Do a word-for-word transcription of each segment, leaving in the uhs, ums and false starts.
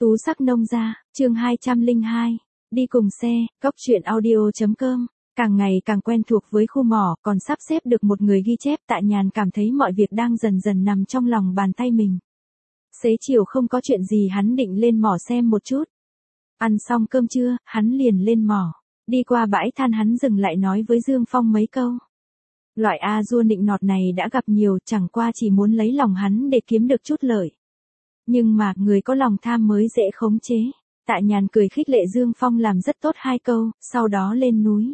Tú sắc nông gia, chương hai trăm lẻ hai, đi cùng xe, cốc truyện audio chấm com, càng ngày càng quen thuộc với khu mỏ, còn sắp xếp được một người ghi chép. Tạ Nhàn cảm thấy mọi việc đang dần dần nằm trong lòng bàn tay mình. Xế chiều không có chuyện gì hắn định lên mỏ xem một chút. Ăn xong cơm trưa, hắn liền lên mỏ. Đi qua bãi than hắn dừng lại nói với Dương Phong mấy câu. Loại A dua nịnh nọt này đã gặp nhiều, chẳng qua chỉ muốn lấy lòng hắn để kiếm được chút lợi. Nhưng mà, người có lòng tham mới dễ khống chế. Tạ Nhàn cười khích lệ Dương Phong làm rất tốt hai câu, sau đó lên núi.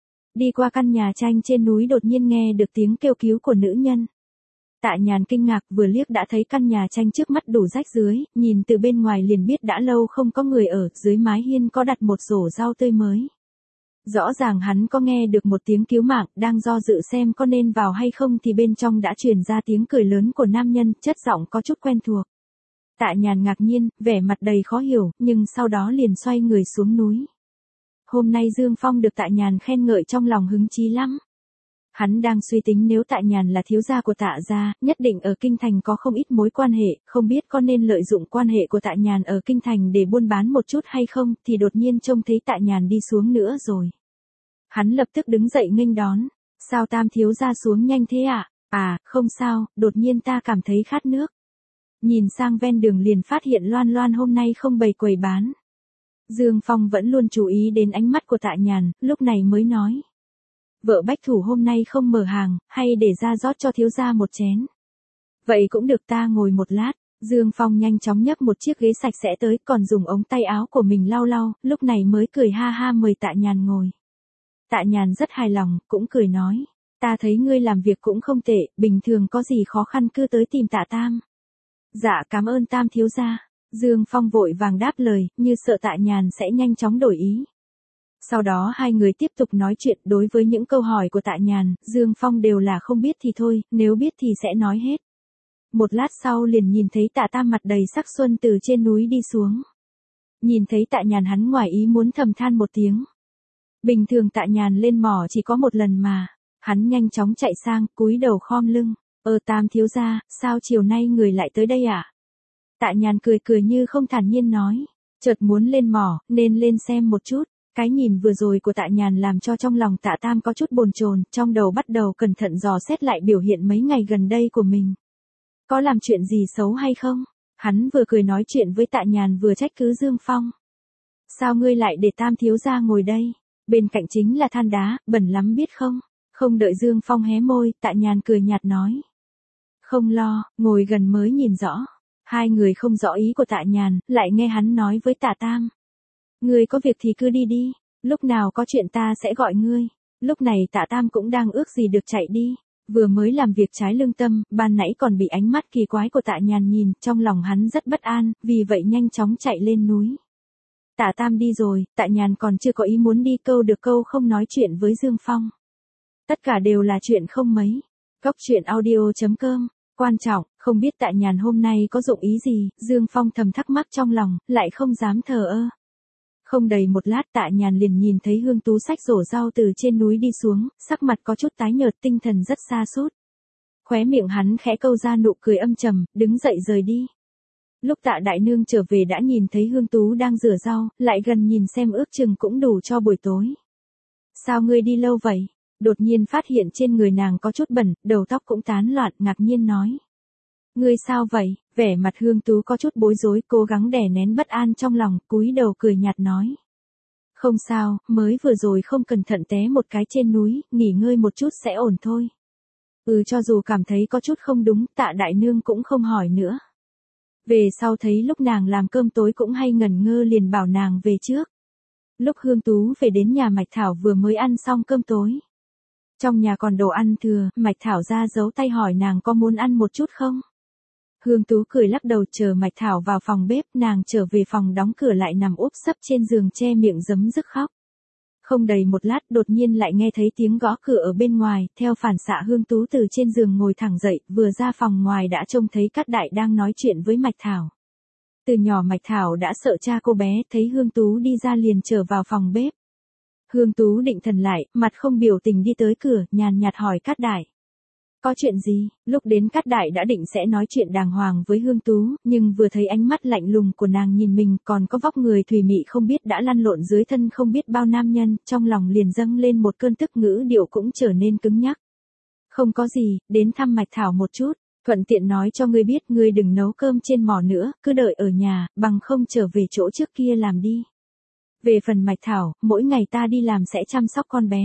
Đi qua căn nhà tranh trên núi đột nhiên nghe được tiếng kêu cứu của nữ nhân. Tạ Nhàn kinh ngạc, vừa liếc đã thấy căn nhà tranh trước mắt đủ rách dưới, nhìn từ bên ngoài liền biết đã lâu không có người ở, dưới mái hiên có đặt một rổ rau tươi mới. Rõ ràng hắn có nghe được một tiếng cứu mạng, đang do dự xem có nên vào hay không thì bên trong đã truyền ra tiếng cười lớn của nam nhân, chất giọng có chút quen thuộc. Tạ Nhàn ngạc nhiên, vẻ mặt đầy khó hiểu, nhưng sau đó liền xoay người xuống núi. Hôm nay Dương Phong được Tạ Nhàn khen ngợi trong lòng hứng chí lắm. Hắn đang suy tính nếu Tạ Nhàn là thiếu gia của Tạ gia, nhất định ở Kinh Thành có không ít mối quan hệ, không biết có nên lợi dụng quan hệ của Tạ Nhàn ở Kinh Thành để buôn bán một chút hay không, thì đột nhiên trông thấy Tạ Nhàn đi xuống nữa rồi. Hắn lập tức đứng dậy nghênh đón. Sao Tam thiếu gia xuống nhanh thế ạ? À? à, không sao, đột nhiên ta cảm thấy khát nước. Nhìn sang ven đường liền phát hiện Loan Loan hôm nay không bày quầy bán. Dương Phong vẫn luôn chú ý đến ánh mắt của Tạ Nhàn, lúc này mới nói. Vợ Bách Thủ hôm nay không mở hàng, hay để ra rót cho thiếu gia một chén. Vậy cũng được, ta ngồi một lát. Dương Phong nhanh chóng nhấc một chiếc ghế sạch sẽ tới, còn dùng ống tay áo của mình lau lau, lúc này mới cười ha ha mời Tạ Nhàn ngồi. Tạ Nhàn rất hài lòng, cũng cười nói. Ta thấy ngươi làm việc cũng không tệ, bình thường có gì khó khăn cứ tới tìm Tạ Tam. Dạ cảm ơn Tam thiếu gia. Dương Phong vội vàng đáp lời, như sợ Tạ Nhàn sẽ nhanh chóng đổi ý. Sau đó hai người tiếp tục nói chuyện. Đối với những câu hỏi của Tạ Nhàn, Dương Phong đều là không biết thì thôi, nếu biết thì sẽ nói hết. Một lát sau liền nhìn thấy Tạ Tam mặt đầy sắc xuân từ trên núi đi xuống. Nhìn thấy Tạ Nhàn hắn ngoài ý muốn thầm than một tiếng. Bình thường Tạ Nhàn lên mỏ chỉ có một lần mà. Hắn nhanh chóng chạy sang, cúi đầu khom lưng. Ờ Tam thiếu gia, sao chiều nay người lại tới đây ạ? À? Tạ Nhàn cười cười như không thản nhiên nói. Chợt muốn lên mỏ, nên lên xem một chút. Cái nhìn vừa rồi của Tạ Nhàn làm cho trong lòng Tạ Tam có chút bồn chồn, trong đầu bắt đầu cẩn thận dò xét lại biểu hiện mấy ngày gần đây của mình. Có làm chuyện gì xấu hay không? Hắn vừa cười nói chuyện với Tạ Nhàn vừa trách cứ Dương Phong. Sao ngươi lại để Tam thiếu gia ngồi đây? Bên cạnh chính là than đá, bẩn lắm biết không? Không đợi Dương Phong hé môi, Tạ Nhàn cười nhạt nói. Không lo, ngồi gần mới nhìn rõ. Hai người không rõ ý của Tạ Nhàn, lại nghe hắn nói với Tạ Tam. Ngươi có việc thì cứ đi đi, lúc nào có chuyện ta sẽ gọi ngươi. Lúc này Tạ Tam cũng đang ước gì được chạy đi. Vừa mới làm việc trái lương tâm, ban nãy còn bị ánh mắt kỳ quái của Tạ Nhàn nhìn, trong lòng hắn rất bất an, vì vậy nhanh chóng chạy lên núi. Tạ Tam đi rồi, Tạ Nhàn còn chưa có ý muốn đi câu được câu không nói chuyện với Dương Phong. Tất cả đều là chuyện không mấy. Cốc truyện audio chấm com. Quan trọng, không biết Tạ Nhàn hôm nay có dụng ý gì, Dương Phong thầm thắc mắc trong lòng, lại không dám thờ ơ. Không đầy một lát Tạ Nhàn liền nhìn thấy Hương Tú xách rổ rau từ trên núi đi xuống, sắc mặt có chút tái nhợt, tinh thần rất sa sút. Khóe miệng hắn khẽ câu ra nụ cười âm trầm, đứng dậy rời đi. Lúc Tạ Đại Nương trở về đã nhìn thấy Hương Tú đang rửa rau, lại gần nhìn xem ước chừng cũng đủ cho buổi tối. Sao ngươi đi lâu vậy? Đột nhiên phát hiện trên người nàng có chút bẩn, đầu tóc cũng tán loạn, ngạc nhiên nói. Ngươi sao vậy? Vẻ mặt Hương Tú có chút bối rối, cố gắng đè nén bất an trong lòng, cúi đầu cười nhạt nói. Không sao, mới vừa rồi không cẩn thận té một cái trên núi, nghỉ ngơi một chút sẽ ổn thôi. Ừ, cho dù cảm thấy có chút không đúng, Tạ Đại Nương cũng không hỏi nữa. Về sau thấy lúc nàng làm cơm tối cũng hay ngẩn ngơ liền bảo nàng về trước. Lúc Hương Tú về đến nhà Mạch Thảo vừa mới ăn xong cơm tối. Trong nhà còn đồ ăn thừa, Mạch Thảo ra giấu tay hỏi nàng có muốn ăn một chút không? Hương Tú cười lắc đầu, chờ Mạch Thảo vào phòng bếp, nàng trở về phòng đóng cửa lại nằm úp sấp trên giường che miệng giấm dứt khóc. Không đầy một lát đột nhiên lại nghe thấy tiếng gõ cửa ở bên ngoài, theo phản xạ Hương Tú từ trên giường ngồi thẳng dậy, vừa ra phòng ngoài đã trông thấy Cát Đại đang nói chuyện với Mạch Thảo. Từ nhỏ Mạch Thảo đã sợ cha cô bé, thấy Hương Tú đi ra liền trở vào phòng bếp. Hương Tú định thần lại, mặt không biểu tình đi tới cửa, nhàn nhạt hỏi Cát Đại. Có chuyện gì? Lúc đến Cát Đại đã định sẽ nói chuyện đàng hoàng với Hương Tú, nhưng vừa thấy ánh mắt lạnh lùng của nàng nhìn mình, còn có vóc người thùy mị không biết đã lăn lộn dưới thân không biết bao nam nhân, trong lòng liền dâng lên một cơn tức, ngữ điệu cũng trở nên cứng nhắc. Không có gì, đến thăm Mạch Thảo một chút, thuận tiện nói cho ngươi biết ngươi đừng nấu cơm trên mỏ nữa, cứ đợi ở nhà, bằng không trở về chỗ trước kia làm đi. Về phần Mạch Thảo, mỗi ngày ta đi làm sẽ chăm sóc con bé.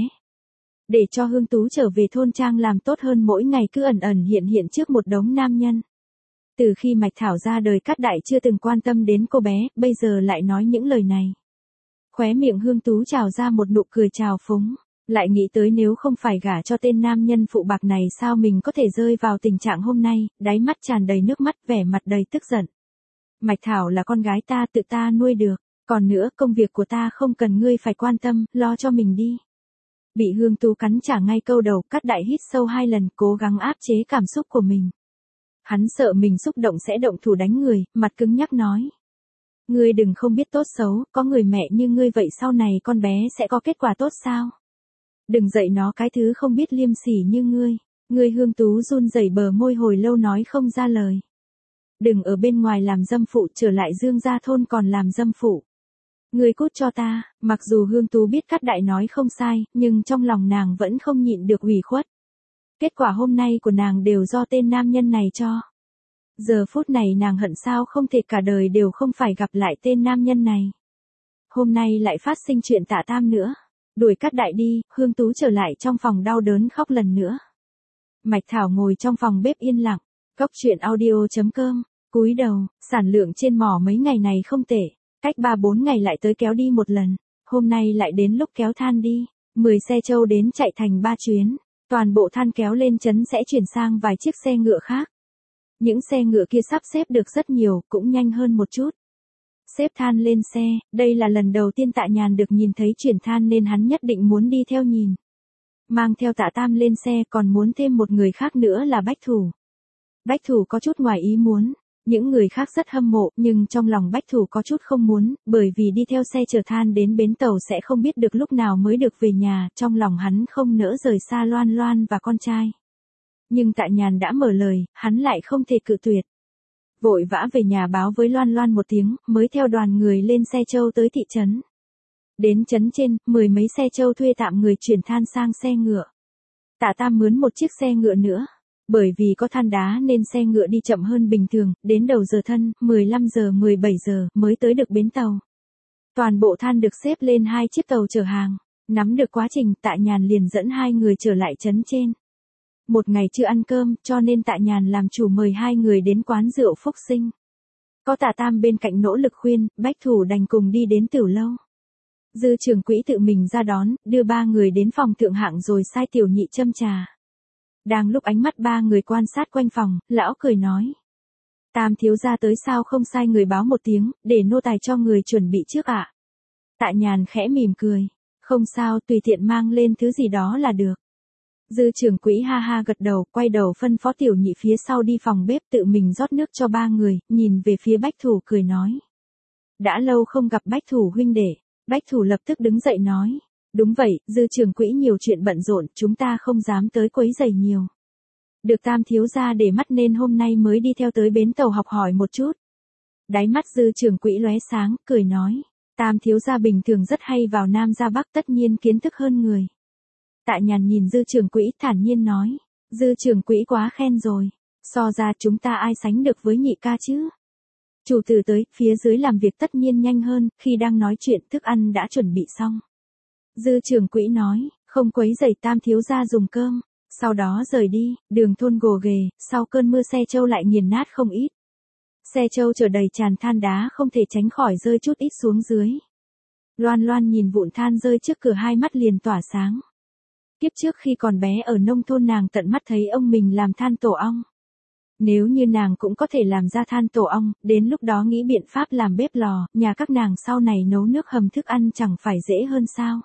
Để cho Hương Tú trở về thôn trang làm tốt hơn mỗi ngày cứ ẩn ẩn hiện hiện trước một đống nam nhân. Từ khi Mạch Thảo ra đời Cát Đại chưa từng quan tâm đến cô bé, bây giờ lại nói những lời này. Khóe miệng Hương Tú trào ra một nụ cười trào phúng, lại nghĩ tới nếu không phải gả cho tên nam nhân phụ bạc này sao mình có thể rơi vào tình trạng hôm nay, đáy mắt tràn đầy nước mắt, vẻ mặt đầy tức giận. Mạch Thảo là con gái ta, tự ta nuôi được, còn nữa công việc của ta không cần ngươi phải quan tâm, lo cho mình đi. Bị Hương Tú cắn trả ngay câu đầu, Cát Đại hít sâu hai lần, cố gắng áp chế cảm xúc của mình. Hắn sợ mình xúc động sẽ động thủ đánh người, mặt cứng nhắc nói. Ngươi đừng không biết tốt xấu, có người mẹ như ngươi vậy sau này con bé sẽ có kết quả tốt sao? Đừng dạy nó cái thứ không biết liêm sỉ như ngươi. Ngươi Hương Tú run rẩy bờ môi hồi lâu nói không ra lời. Đừng ở bên ngoài làm dâm phụ, trở lại Dương gia thôn còn làm dâm phụ. Ngươi cút cho ta. Mặc dù Hương Tú biết Cát Đại nói không sai, nhưng trong lòng nàng vẫn không nhịn được ủy khuất. Kết quả hôm nay của nàng đều do tên nam nhân này cho. Giờ phút này nàng hận sao không thể cả đời đều không phải gặp lại tên nam nhân này. Hôm nay lại phát sinh chuyện Tạ Tam nữa. Đuổi Cát Đại đi, Hương Tú trở lại trong phòng đau đớn khóc lần nữa. Mạch Thảo ngồi trong phòng bếp yên lặng. Cốc truyện audio chấm com. Cúi đầu, sản lượng trên mỏ mấy ngày này không tệ. Cách ba bốn ngày lại tới kéo đi một lần. Hôm nay lại đến lúc kéo than đi. mười xe trâu đến chạy thành ba chuyến. Toàn bộ than kéo lên trấn sẽ chuyển sang vài chiếc xe ngựa khác. Những xe ngựa kia sắp xếp được rất nhiều, cũng nhanh hơn một chút. Xếp than lên xe, đây là lần đầu tiên Tạ Nhàn được nhìn thấy chuyển than nên hắn nhất định muốn đi theo nhìn. Mang theo Tạ Tam lên xe còn muốn thêm một người khác nữa là Bách Thủ. Bách Thủ có chút ngoài ý muốn, những người khác rất hâm mộ nhưng trong lòng Bách Thủ có chút không muốn, bởi vì đi theo xe chở than đến bến tàu sẽ không biết được lúc nào mới được về nhà, trong lòng hắn không nỡ rời xa Loan Loan và con trai. Nhưng Tạ Nhàn đã mở lời, hắn lại không thể cự tuyệt. Vội vã về nhà báo với Loan Loan một tiếng, mới theo đoàn người lên xe trâu tới thị trấn. Đến trấn trên, mười mấy xe trâu thuê tạm người chuyển than sang xe ngựa. Tạ Tam mướn một chiếc xe ngựa nữa. Bởi vì có than đá nên xe ngựa đi chậm hơn bình thường, đến đầu giờ thân, mười lăm giờ mười bảy giờ, mới tới được bến tàu. Toàn bộ than được xếp lên hai chiếc tàu chở hàng. Nắm được quá trình, Tạ Nhàn liền dẫn hai người trở lại trấn trên. Một ngày chưa ăn cơm, cho nên Tạ Nhàn làm chủ mời hai người đến quán rượu Phúc Sinh. Có Tạ Tam bên cạnh nỗ lực khuyên, Bách Thủ đành cùng đi đến Tiểu Lâu. Dư Trường Quỹ tự mình ra đón, đưa ba người đến phòng thượng hạng rồi sai Tiểu Nhị châm trà. Đang lúc ánh mắt ba người quan sát quanh phòng, lão cười nói. Tam thiếu gia tới sao không sai người báo một tiếng, để nô tài cho người chuẩn bị trước ạ. À? Tạ Nhàn khẽ mỉm cười. Không sao, tùy tiện mang lên thứ gì đó là được. Dư Trường Quỹ ha ha gật đầu, quay đầu phân phó Tiểu Nhị phía sau đi phòng bếp tự mình rót nước cho ba người, nhìn về phía Bách Thủ cười nói. Đã lâu không gặp Bách Thủ huynh đệ. Bách Thủ lập tức đứng dậy nói. Đúng vậy, Dư Trường Quỹ nhiều chuyện bận rộn, chúng ta không dám tới quấy rầy nhiều. Được Tam thiếu gia để mắt nên hôm nay mới đi theo tới bến tàu học hỏi một chút. Đáy mắt Dư Trường Quỹ lóe sáng, cười nói. Tam thiếu gia bình thường rất hay vào Nam ra Bắc, tất nhiên kiến thức hơn người. Tạ Nhàn nhìn Dư Trường Quỹ thản nhiên nói. Dư Trường Quỹ quá khen rồi. So ra chúng ta ai sánh được với nhị ca chứ. Chủ tử tới, phía dưới làm việc tất nhiên nhanh hơn, khi đang nói chuyện thức ăn đã chuẩn bị xong. Dư Trường Quỹ nói, không quấy rầy Tam thiếu gia dùng cơm. Sau đó rời đi, đường thôn gồ ghề, sau cơn mưa xe trâu lại nghiền nát không ít. Xe trâu chở đầy tràn than đá không thể tránh khỏi rơi chút ít xuống dưới. Loan Loan nhìn vụn than rơi trước cửa hai mắt liền tỏa sáng. Kiếp trước khi còn bé ở nông thôn nàng tận mắt thấy ông mình làm than tổ ong. Nếu như nàng cũng có thể làm ra than tổ ong, đến lúc đó nghĩ biện pháp làm bếp lò, nhà các nàng sau này nấu nước hầm thức ăn chẳng phải dễ hơn sao.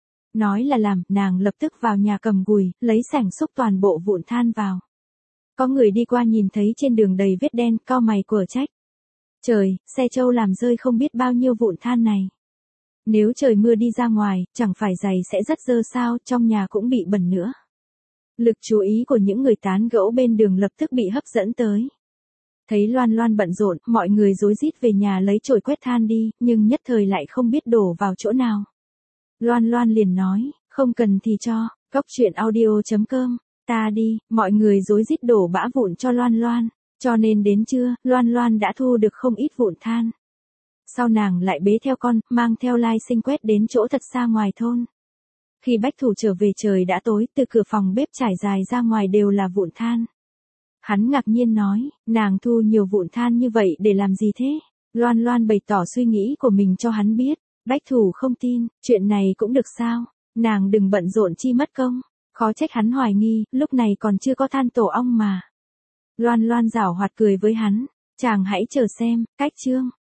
Nói là làm, nàng lập tức vào nhà cầm gùi, lấy sẻng xúc toàn bộ vụn than vào. Có người đi qua nhìn thấy trên đường đầy vết đen, cau mày quở trách. Trời, xe trâu làm rơi không biết bao nhiêu vụn than này. Nếu trời mưa đi ra ngoài, chẳng phải giày sẽ rất dơ sao, trong nhà cũng bị bẩn nữa. Lực chú ý của những người tán gẫu bên đường lập tức bị hấp dẫn tới. Thấy Loan Loan bận rộn, mọi người rối rít về nhà lấy chổi quét than đi, nhưng nhất thời lại không biết đổ vào chỗ nào. Loan Loan liền nói, không cần thì cho, Cóc Truyện Audio chấm com, ta đi, mọi người rối rít đổ bã vụn cho Loan Loan, cho nên đến trưa, Loan Loan đã thu được không ít vụn than. Sau nàng lại bế theo con, mang theo Lai Sinh quét đến chỗ thật xa ngoài thôn. Khi Bách Thủ trở về trời đã tối, từ cửa phòng bếp trải dài ra ngoài đều là vụn than. Hắn ngạc nhiên nói, nàng thu nhiều vụn than như vậy để làm gì thế? Loan Loan bày tỏ suy nghĩ của mình cho hắn biết. Bách Thủ không tin, chuyện này cũng được sao? Nàng đừng bận rộn chi mất công. Khó trách hắn hoài nghi, lúc này còn chưa có than tổ ong mà. Loan Loan giảo hoạt cười với hắn, chàng hãy chờ xem, cách chương.